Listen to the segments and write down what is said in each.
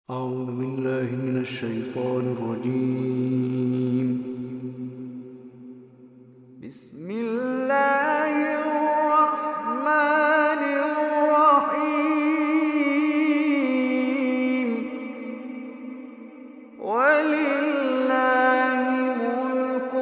أعوذ بالله من الشيطان الرجيم. بسم الله الرحمن الرحيم. ولله ملك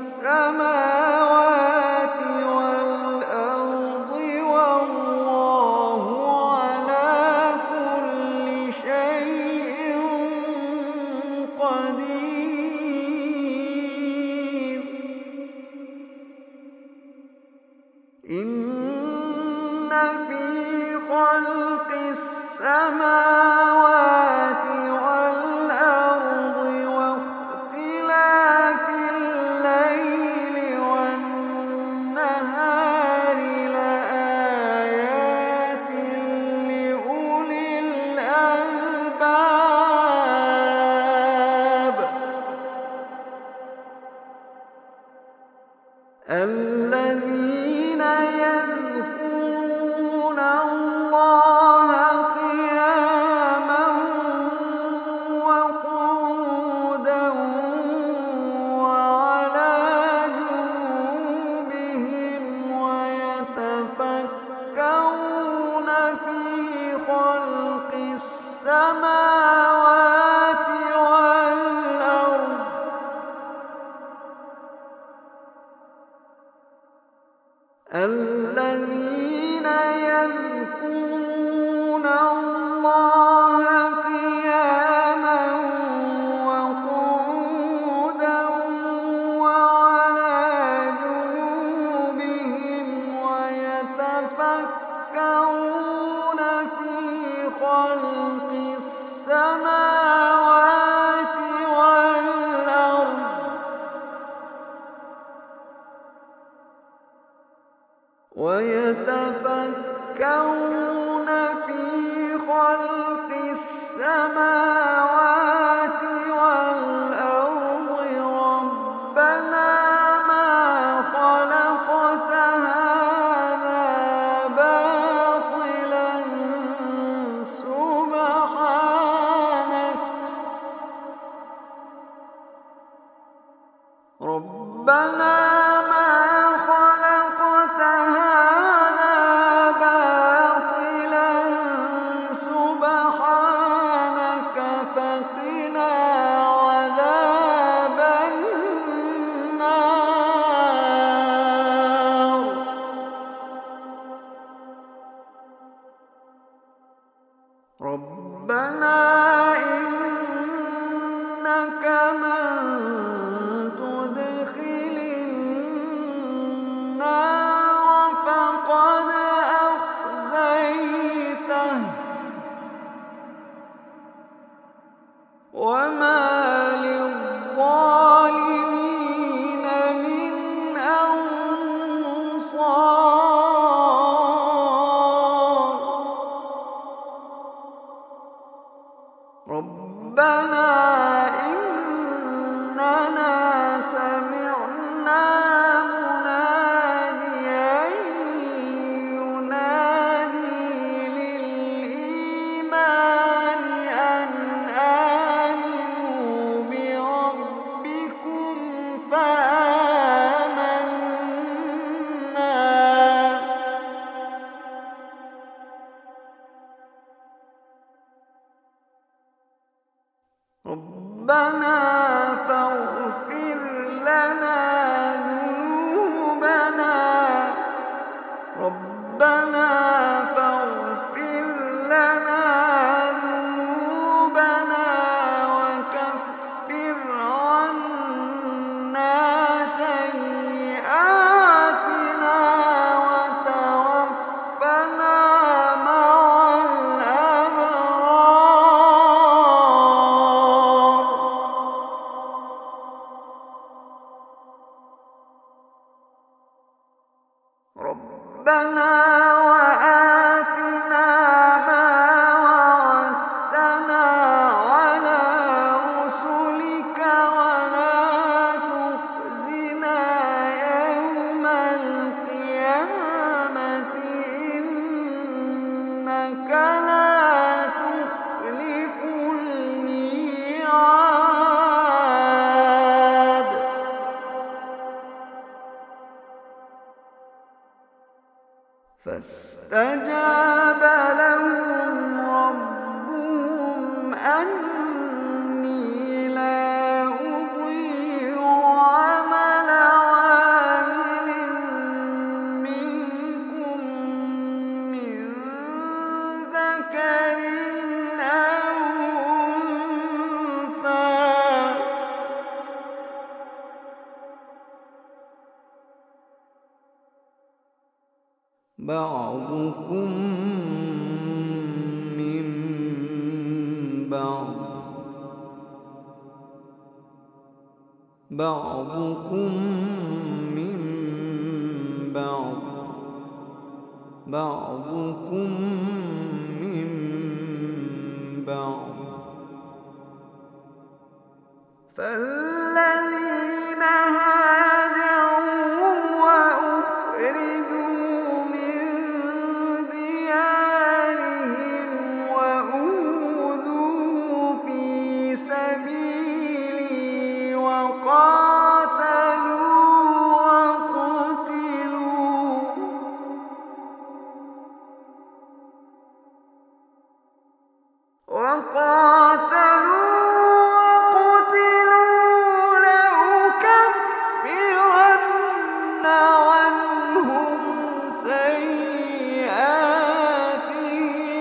السماوات والأرض والله على كل شيء قدير. إن في خلق السماوات والأرض واختلاف الليل والنهار لآيات لأولي الألباب الذين يذكرون الله قياما وقعودا وعلى جنوبهم ويتفكرون في خلق السماوات والأرض الذين يذكرون الله قياما وقعودا وعلى جنوبهم ويتفكرون في خلق السماوات والأرض ويتفكرون في خلق السماوات والأرض ربنا ما خلقت هذا باطلا سبحانك ربنا ما خلقت هذا باطلا سبحانك فقنا عذاب النار ربنا إنك من تدخل النار فقد أخزيته وما للظالمين من أنصار ربنا إننا سمعنا مناديا ينادي للإيمان أن آمنوا بربكم فآمنا ربنا فاغفر لنا ذنوبنا ربنا فاغفر لنا ذنوبنا وكفر عنا سيئاتنا وتوفنا مع الأبرار ربنا وآتنا ما وعدتنا على رسلك ولا تخزنا يوم القيامة إنك لا تخلف فاستجاب لهم ربهم أني لا أضيع عمل عامل منكم من ذكر أو أنثى بعضكم من بعض بعضكم من بعض بعضكم من بعض فالذين هاجروا وأخرجوا من ديارهم وأوذوا في سبيلي وقاتلوا لأكفرن عنهم سيئاتهم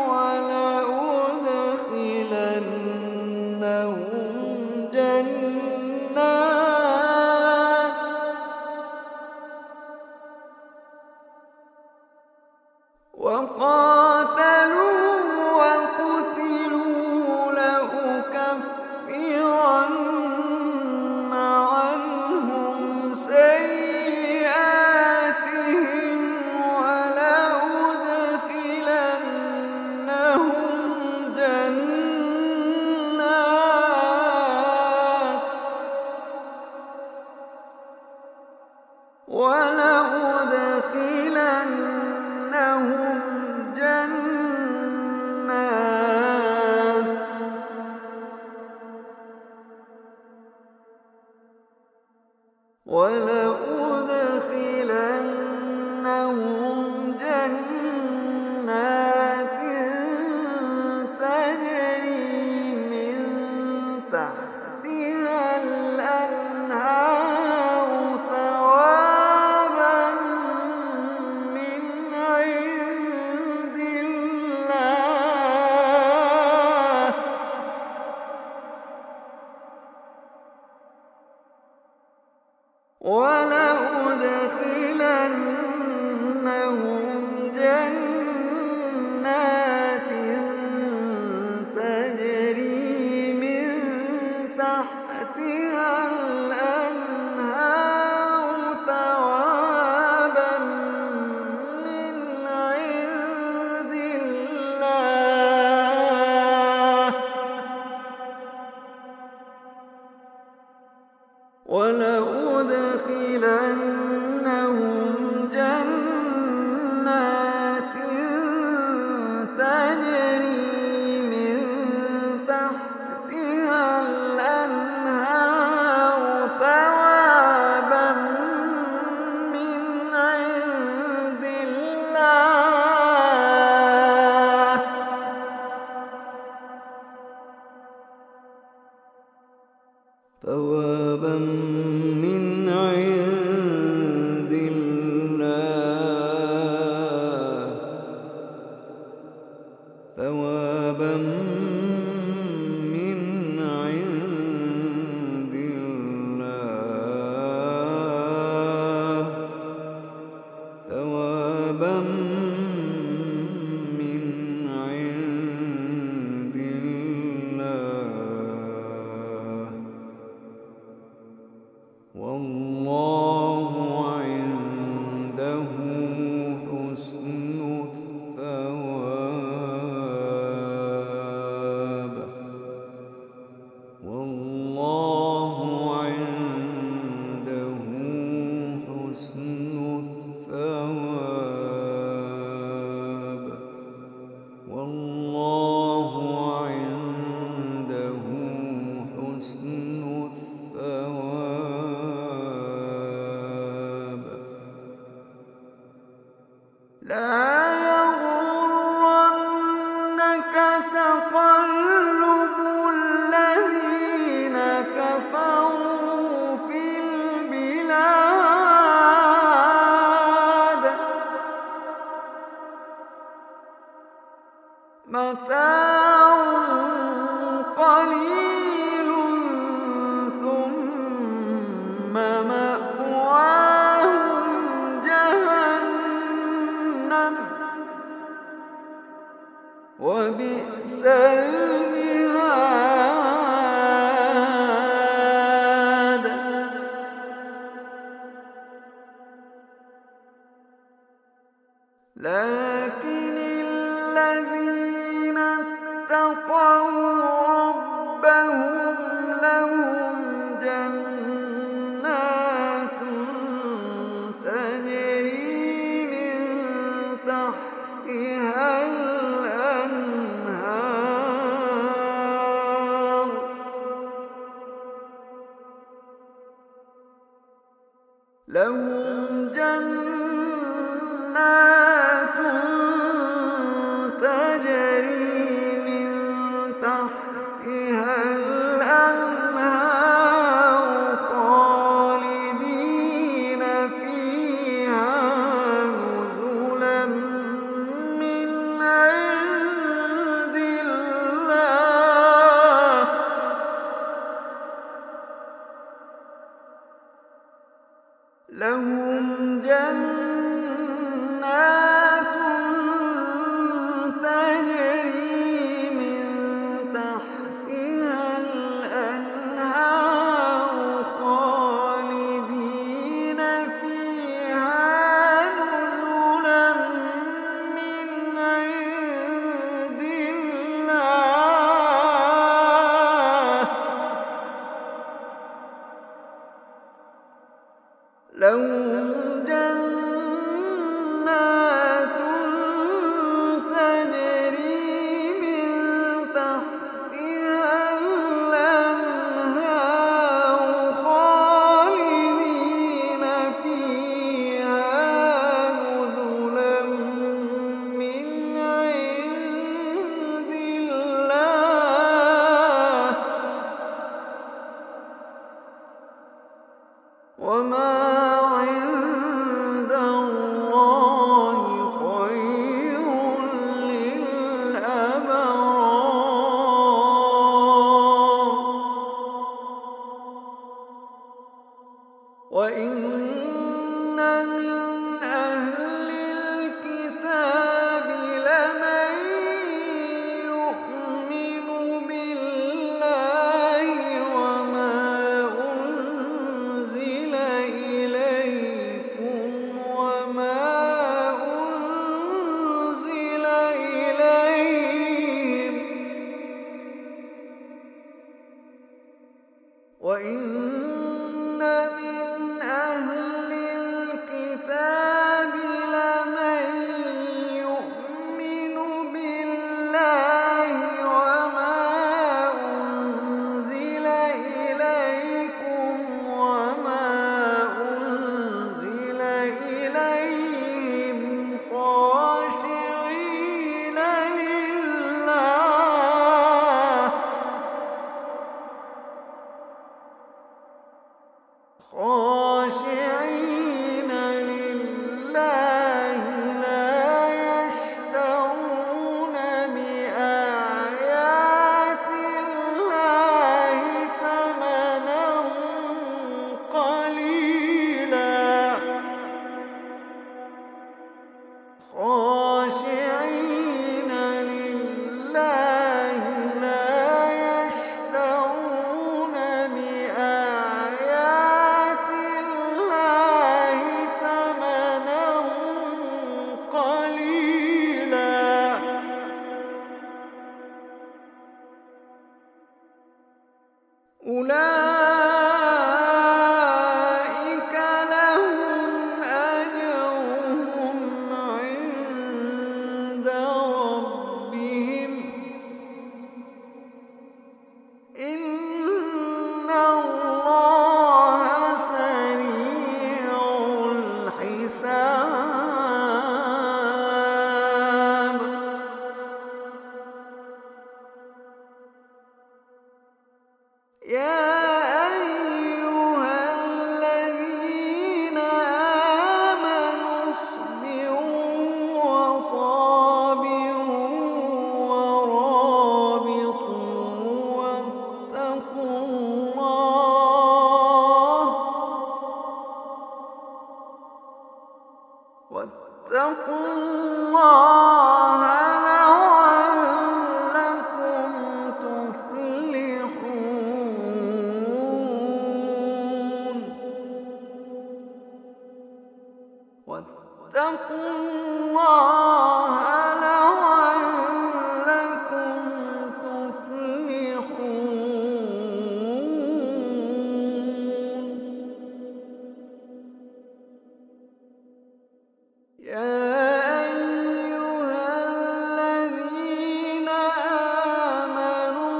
ولأدخلنهم جنات وقاتلوا وقتلوا لأكفرن عنهم سيئاتهم ولأدخلنهم جنات تجري من تحتها الأنهار ثوابا من عند الله ولأدخلنهم جنات تجري من تحتها الأنهار ثوابا من عند الله ولأدخلنهم جنات تجري من تحتها الأنهار ثوابا من عند الله ثوابا من عند الله ثوابا من عند الله ثوابا من عند الله لهم جنات تجري من تحتها الأنهار خالدين فيها نزلا من عند الله. لهم جنات تجري من تحتها الأنهار خالدين فيها نزلا من عند الله. لهم جنات تجري من تحتها الأنهار خالدين فيها نزلا من عند الله. وما عند الله خير للأبرار. وإن من أهل الكتاب لمن يؤمن بالله وما أنزل إليكم وما أنزل إليهم وإن من أهل الكتاب لمن يؤمن بالله وما أنزل إليكم وما أنزل إليهم خاشعين لله لا يشترون بآيات الله ثمنا قليلا. خاشعين لله لا يشترون بآيات الله ثمنا قليلا. أولئك لهم أجرهم عند ربهم إن الله سريع الحساب. يا أيها الذين آمنوا اصبروا وصابروا ورابطوا واتقوا الله لعلكم تفلحون. واتقوا الله لعلكم تفلحون. يا أيها الذين آمنوا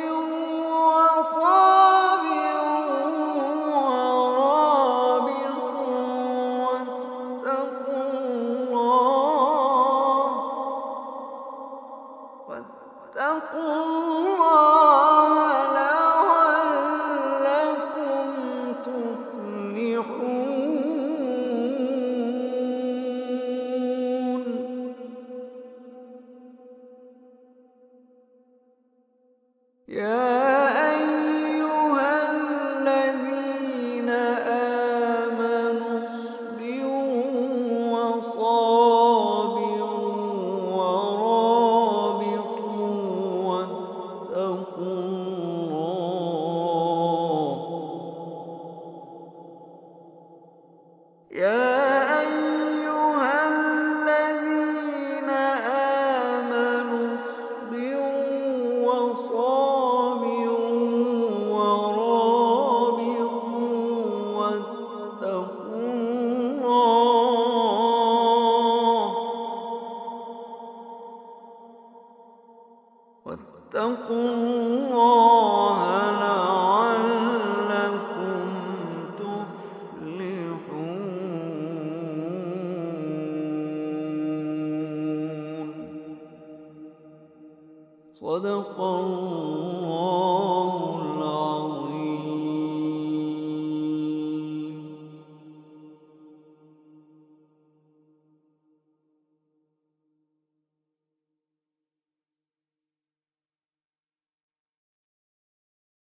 اصبروا وصابروا ورابطوا يا أيها الذين آمنوا اصبروا وصابروا ورابطوا واتقوا الله يا أيها الذين آمنوا اصبروا وصابروا ورابطوا واتقوا الله لعلكم تفلحون. صدق الله